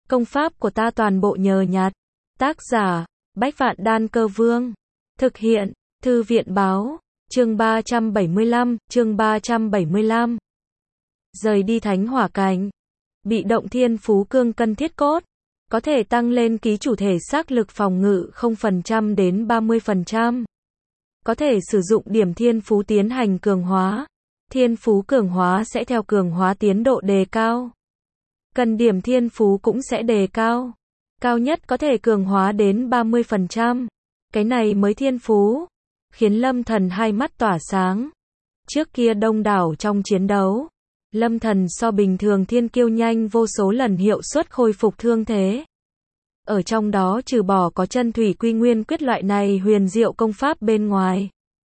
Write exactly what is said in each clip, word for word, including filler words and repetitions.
Công pháp của ta toàn bộ nhờ nhặt. Tác giả, Bách Vạn Đan Cơ Vương. Thực hiện, Thư viện Báo. Chương ba trăm bảy mươi lăm, chương ba trăm bảy mươi lăm. Rời đi thánh hỏa cảnh. Bị động thiên phú cương cân thiết cốt. Có thể tăng lên ký chủ thể xác lực phòng ngự không phần trăm đến ba mươi phần trăm. Có thể sử dụng điểm thiên phú tiến hành cường hóa. Thiên phú cường hóa sẽ theo cường hóa tiến độ đề cao. Cần điểm thiên phú cũng sẽ đề cao. Cao nhất có thể cường hóa đến ba mươi phần trăm. Cái này mới thiên phú. Khiến Lâm Thần hai mắt tỏa sáng. Trước kia đông đảo trong chiến đấu, Lâm Thần so bình thường thiên kiêu nhanh vô số lần hiệu suất khôi phục thương thế. Ở trong đó trừ bỏ có chân thủy quy nguyên quyết loại này huyền diệu công pháp bên ngoài.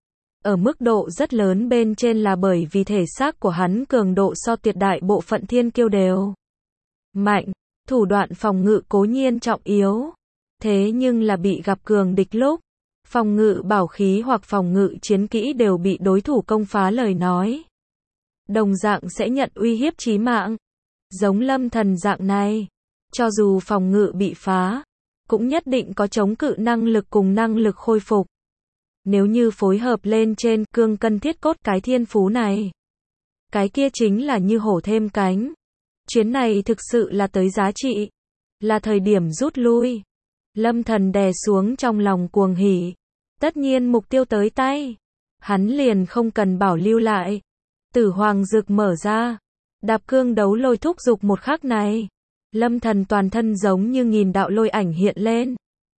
Ở mức độ rất lớn bên trên là bởi vì thể xác của hắn cường độ so tuyệt đại bộ phận thiên kiêu đều mạnh, thủ đoạn phòng ngự cố nhiên trọng yếu. Thế nhưng là bị gặp cường địch lúc, phòng ngự bảo khí hoặc phòng ngự chiến kỹ đều bị đối thủ công phá lời nói. Đồng dạng sẽ nhận uy hiếp chí mạng. Giống Lâm Thần dạng này, cho dù phòng ngự bị phá, cũng nhất định có chống cự năng lực cùng năng lực khôi phục. Nếu như phối hợp lên trên cương cân thiết cốt cái thiên phú này, cái kia chính là như hổ thêm cánh. Chuyến này thực sự là tới giá trị, là thời điểm rút lui. Lâm Thần đè xuống trong lòng cuồng hỉ. Tất nhiên mục tiêu tới tay, hắn liền không cần bảo lưu lại. Tử hoàng dược mở ra, đạp cương đấu lôi thúc dục một khắc này. Lâm Thần toàn thân giống như nghìn đạo lôi ảnh hiện lên.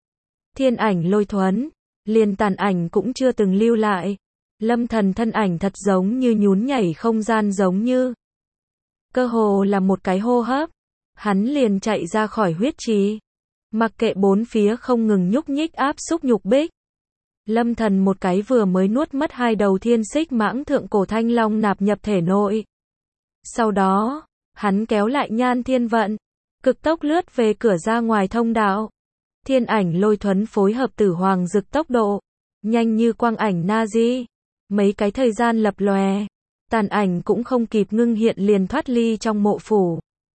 Thiên ảnh lôi thuẫn, liền tàn ảnh cũng chưa từng lưu lại. Lâm Thần thân ảnh thật giống như nhún nhảy không gian giống như. Cơ hồ là một cái hô hấp, hắn liền chạy ra khỏi huyết trì. Mặc kệ bốn phía không ngừng nhúc nhích áp xúc nhục bích. Lâm Thần một cái vừa mới nuốt mất hai đầu thiên xích mãng thượng cổ thanh long nạp nhập thể nội. Sau đó, hắn kéo lại nhan thiên vận, cực tốc lướt về cửa ra ngoài thông đạo. Thiên ảnh lôi thuẫn phối hợp tử hoàng dực tốc độ, nhanh như quang ảnh Nazi. Mấy cái thời gian lập lòe, tàn ảnh cũng không kịp ngưng hiện liền thoát ly trong mộ phủ.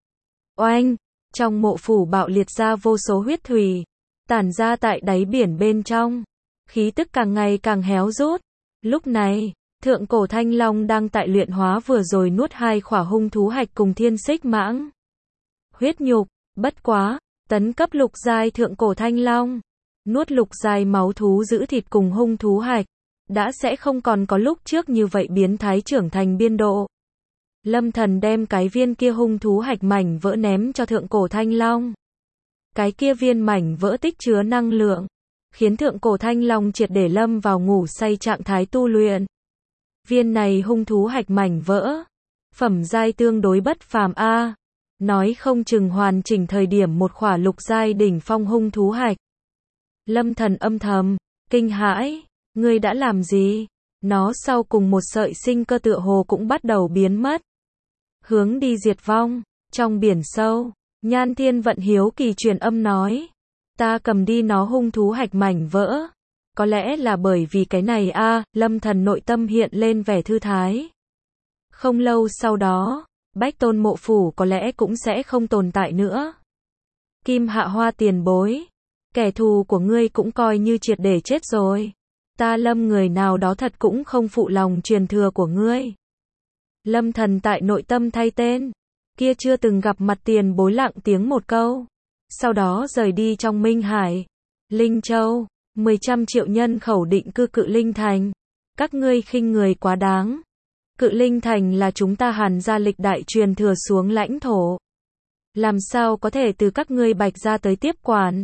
Oanh! Trong mộ phủ bạo liệt ra vô số huyết thủy, tản ra tại đáy biển bên trong. Khí tức càng ngày càng héo rút. Lúc này, thượng cổ thanh long đang tại luyện hóa vừa rồi nuốt hai khỏa hung thú hạch cùng thiên xích mãng. Huyết nhục, bất quá, tấn cấp lục giai thượng cổ thanh long. Nuốt lục giai máu thú giữ thịt cùng hung thú hạch. Đã sẽ không còn có lúc trước như vậy biến thái trưởng thành biên độ. Lâm Thần đem cái viên kia hung thú hạch mảnh vỡ ném cho thượng cổ thanh long. Cái kia viên mảnh vỡ tích chứa năng lượng, khiến thượng cổ thanh long triệt để lâm vào ngủ say trạng thái tu luyện. Viên này hung thú hạch mảnh vỡ, phẩm giai tương đối bất phàm a. Nói không chừng hoàn chỉnh thời điểm một khỏa lục giai đỉnh phong hung thú hạch. Lâm Thần âm thầm kinh hãi, ngươi đã làm gì? Nó sau cùng một sợi sinh cơ tựa hồ cũng bắt đầu biến mất. Hướng đi diệt vong, trong biển sâu, Nhan Thiên Vận hiếu kỳ truyền âm nói. Ta cầm đi nó hung thú hạch mảnh vỡ. Có lẽ là bởi vì cái này a. Lâm Thần nội tâm hiện lên vẻ thư thái. Không lâu sau đó, Bách Tôn mộ phủ có lẽ cũng sẽ không tồn tại nữa. Kim Hạ Hoa tiền bối, kẻ thù của ngươi cũng coi như triệt để chết rồi. Ta Lâm người nào đó thật cũng không phụ lòng truyền thừa của ngươi. Lâm Thần tại nội tâm thay tên, kia chưa từng gặp mặt tiền bối lặng tiếng một câu. Sau đó rời đi trong Minh Hải, Linh Châu, mười trăm triệu nhân khẩu định cư Cự Linh Thành. Các ngươi khinh người quá đáng. Cự Linh Thành là chúng ta Hàn gia lịch đại truyền thừa xuống lãnh thổ. Làm sao có thể từ các ngươi Bạch gia tới tiếp quản?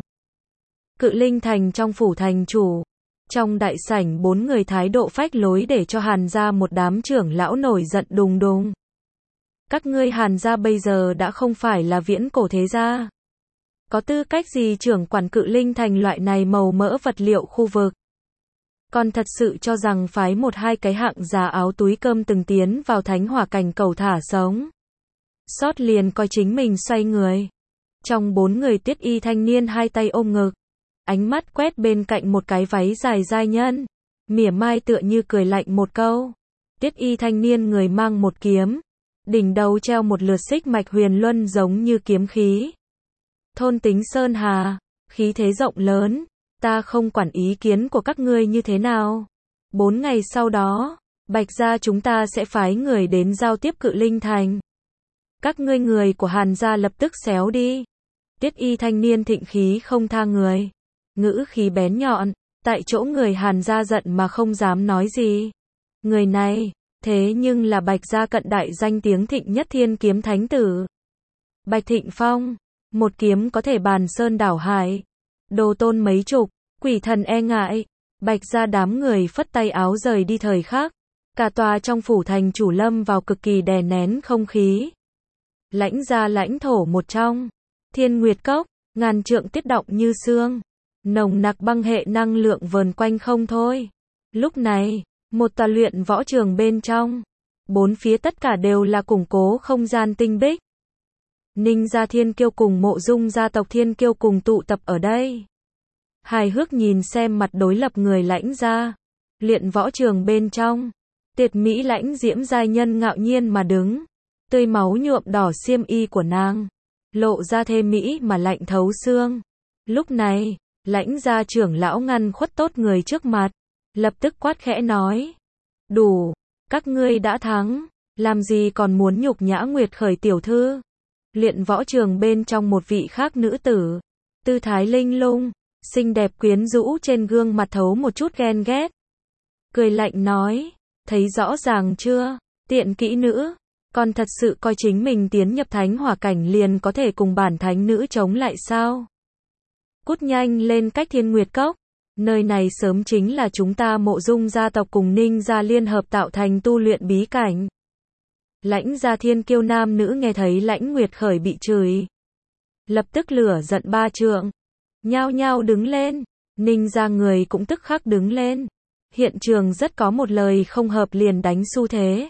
Cự Linh Thành trong phủ thành chủ. Trong đại sảnh bốn người thái độ phách lối để cho Hàn gia một đám trưởng lão nổi giận đùng đùng. Các ngươi Hàn gia bây giờ đã không phải là viễn cổ thế gia. Có tư cách gì trưởng quản Cự Linh Thành loại này màu mỡ vật liệu khu vực? Còn thật sự cho rằng phái một hai cái hạng giá áo túi cơm từng tiến vào thánh hỏa cảnh cầu thả sống. Sót liền coi chính mình xoay người. Trong bốn người Tiết y thanh niên hai tay ôm ngực. Ánh mắt quét bên cạnh một cái váy dài giai nhân. Mỉa mai tựa như cười lạnh một câu. Tiết y thanh niên người mang một kiếm. Đỉnh đầu treo một lượt xích mạch huyền luân giống như kiếm khí. thôn tính sơn hà, khí thế rộng lớn, ta không quản ý kiến của các ngươi như thế nào. Bốn ngày sau đó, Bạch gia chúng ta sẽ phái người đến giao tiếp Cự Linh Thành. Các ngươi người của Hàn gia lập tức xéo đi. Tiết y thanh niên thịnh khí không tha người. Ngữ khí bén nhọn, tại chỗ người Hàn gia giận mà không dám nói gì. Người này, thế nhưng là Bạch gia cận đại danh tiếng thịnh nhất thiên kiếm thánh tử. Bạch Thịnh Phong, một kiếm có thể bàn sơn đảo hải. Đồ tôn mấy chục, quỷ thần e ngại. Bạch gia đám người phất tay áo rời đi thời khắc. Cả tòa trong phủ thành chủ lâm vào cực kỳ đè nén không khí. Lãnh gia lãnh thổ một trong. Thiên Nguyệt Cốc, ngàn trượng tiết động như sương. Nồng nặc băng hệ năng lượng vờn quanh không thôi. Lúc này, một tòa luyện võ trường bên trong. Bốn phía tất cả đều là củng cố không gian tinh bích. Ninh gia Thiên Kiêu cùng Mộ Dung gia tộc Thiên Kiêu cùng tụ tập ở đây. Hài hước nhìn xem mặt đối lập người lãnh gia. Luyện võ trường bên trong. Tiệt mỹ lãnh diễm giai nhân ngạo nhiên mà đứng. Tươi máu nhuộm đỏ xiêm y của nàng. Lộ ra thê mỹ mà lạnh thấu xương. Lúc này, lãnh gia trưởng lão ngăn khuất tốt người trước mặt. Lập tức quát khẽ nói. Đủ, các ngươi đã thắng. Làm gì còn muốn nhục nhã Nguyệt Khởi tiểu thư. Luyện võ trường bên trong một vị khác nữ tử. Tư thái linh lung, xinh đẹp quyến rũ trên gương mặt thấu một chút ghen ghét. Cười lạnh nói. Thấy rõ ràng chưa, tiện kỹ nữ. Còn thật sự coi chính mình tiến nhập thánh hỏa cảnh liền có thể cùng bản thánh nữ chống lại sao? Cút nhanh lên cách Thiên Nguyệt Cốc. Nơi này sớm chính là chúng ta Mộ Dung gia tộc cùng Ninh gia liên hợp tạo thành tu luyện bí cảnh. Lãnh gia Thiên Kiêu nam nữ nghe thấy Lãnh Nguyệt Khởi bị chửi. Lập tức lửa giận ba trượng. Nhao nhao đứng lên. Ninh gia người cũng tức khắc đứng lên. Hiện trường rất có một lời không hợp liền đánh xu thế.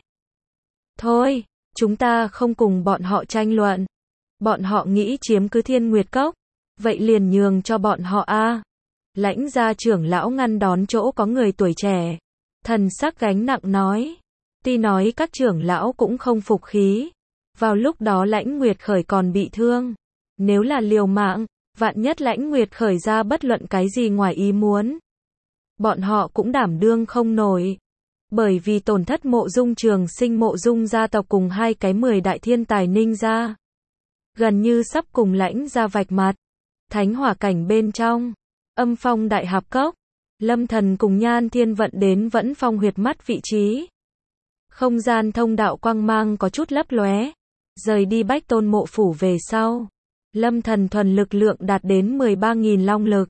Thôi, chúng ta không cùng bọn họ tranh luận. Bọn họ nghĩ chiếm cứ Thiên Nguyệt Cốc. Vậy liền nhường cho bọn họ a. Lãnh gia trưởng lão ngăn đón chỗ có người tuổi trẻ. Thần sắc gánh nặng nói. Tuy nói các trưởng lão cũng không phục khí. Vào lúc đó Lãnh Nguyệt Khởi còn bị thương. Nếu là liều mạng, vạn nhất Lãnh Nguyệt Khởi ra bất luận cái gì ngoài ý muốn. Bọn họ cũng đảm đương không nổi. Bởi vì tổn thất Mộ Dung Trường Sinh Mộ Dung gia tộc cùng hai cái mười đại thiên tài Ninh gia. Gần như sắp cùng Lãnh gia vạch mặt. Thánh hỏa cảnh bên trong. Âm phong đại hạp cốc. Lâm Thần cùng Nhan Thiên Vận đến Vẫn Phong huyệt mắt vị trí. Không gian thông đạo quang mang có chút lấp lóe. Rời đi Bách Tôn mộ phủ về sau. Lâm Thần thuần lực lượng đạt đến mười ba nghìn long lực.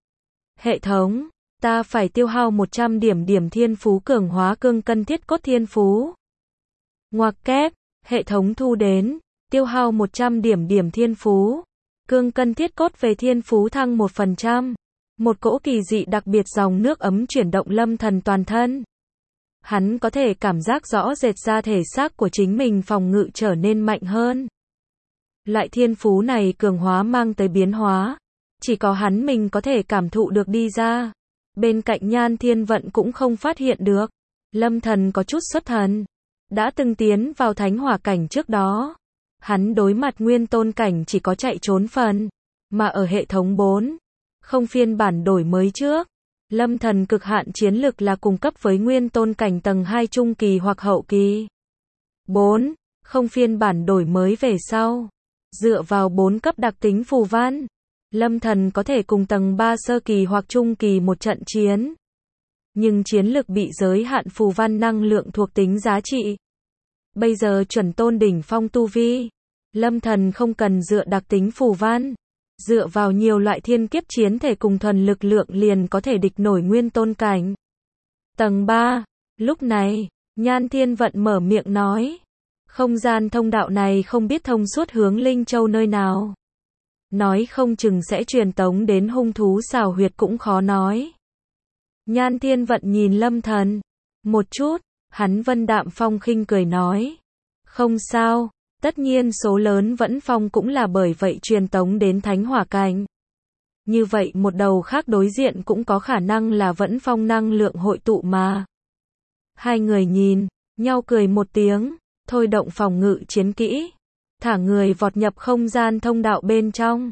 Hệ thống. Ta phải tiêu hao một trăm điểm điểm thiên phú cường hóa cương cân thiết cốt thiên phú. Ngoặc kép, hệ thống thu đến, tiêu hao một trăm điểm điểm thiên phú. Cương cân thiết cốt về thiên phú thăng một phần trăm. Một cỗ kỳ dị đặc biệt dòng nước ấm chuyển động Lâm Thần toàn thân. Hắn có thể cảm giác rõ rệt ra thể xác của chính mình phòng ngự trở nên mạnh hơn. Loại thiên phú này cường hóa mang tới biến hóa. Chỉ có hắn mình có thể cảm thụ được đi ra. Bên cạnh Nhan Thiên Vận cũng không phát hiện được. Lâm Thần có chút xuất thần. Đã từng tiến vào thánh hỏa cảnh trước đó. Hắn đối mặt nguyên tôn cảnh chỉ có chạy trốn phần. Mà ở hệ thống bốn. Không phiên bản đổi mới trước. Lâm Thần cực hạn chiến lực là cùng cấp với nguyên tôn cảnh tầng hai trung kỳ hoặc hậu kỳ. bốn. Không phiên bản đổi mới về sau. Dựa vào bốn cấp đặc tính phù văn. Lâm Thần có thể cùng tầng ba sơ kỳ hoặc trung kỳ một trận chiến. Nhưng chiến lực bị giới hạn phù văn năng lượng thuộc tính giá trị. Bây giờ chuẩn tôn đỉnh phong tu vi. Lâm Thần không cần dựa đặc tính phù văn. Dựa vào nhiều loại thiên kiếp chiến thể cùng thuần lực lượng liền có thể địch nổi nguyên tôn cảnh. Tầng ba. Lúc này, Nhan Thiên Vận mở miệng nói. Không gian thông đạo này không biết thông suốt hướng Linh Châu nơi nào. Nói không chừng sẽ truyền tống đến hung thú xào huyệt cũng khó nói. Nhan Thiên Vận nhìn Lâm Thần. Một chút, hắn vân đạm phong khinh cười nói. Không sao, tất nhiên số lớn Vẫn Phong cũng là bởi vậy truyền tống đến thánh hỏa cảnh. Như vậy một đầu khác đối diện cũng có khả năng là Vẫn Phong năng lượng hội tụ mà. Hai người nhìn, nhau cười một tiếng, thôi động phòng ngự chiến kỹ. Thả người vọt nhập không gian thông đạo bên trong.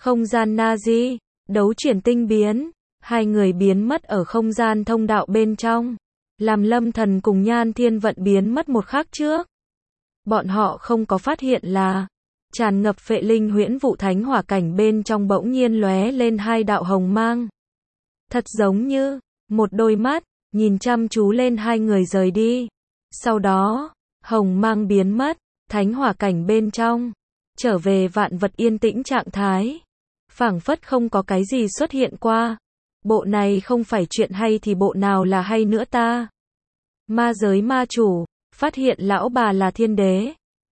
Không gian Nazi, đấu chuyển tinh biến, hai người biến mất ở không gian thông đạo bên trong, làm Lâm Thần cùng Nhan Thiên Vận biến mất một khắc trước. Bọn họ không có phát hiện là tràn ngập phệ linh huyễn vụ thánh hỏa cảnh bên trong bỗng nhiên lóe lên hai đạo hồng mang. Thật giống như một đôi mắt nhìn chăm chú lên hai người rời đi. Sau đó, hồng mang biến mất, thánh hỏa cảnh bên trong trở về vạn vật yên tĩnh trạng thái, phảng phất không có cái gì xuất hiện qua. Bộ này không phải chuyện hay thì bộ nào là hay nữa ta? Ma giới ma chủ phát hiện lão bà là thiên đế,